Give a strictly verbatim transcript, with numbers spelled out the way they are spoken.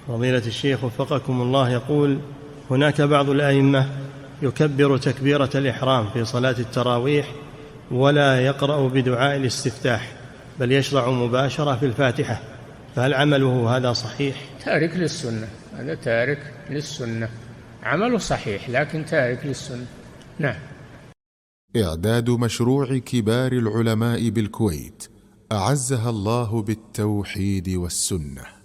فضيلة الشيخ وفقكم الله، يقول: هناك بعض الأئمة يكبر تكبيرة الإحرام في صلاة التراويح ولا يقرأ بدعاء الاستفتاح بل يشرع مباشرة في الفاتحة، فهل عمله هذا صحيح؟ تارك للسنة، هذا تارك للسنة، عمله صحيح لكن تارك للسنة. نعم. إعداد مشروع كبار العلماء بالكويت أعزها الله بالتوحيد والسنة.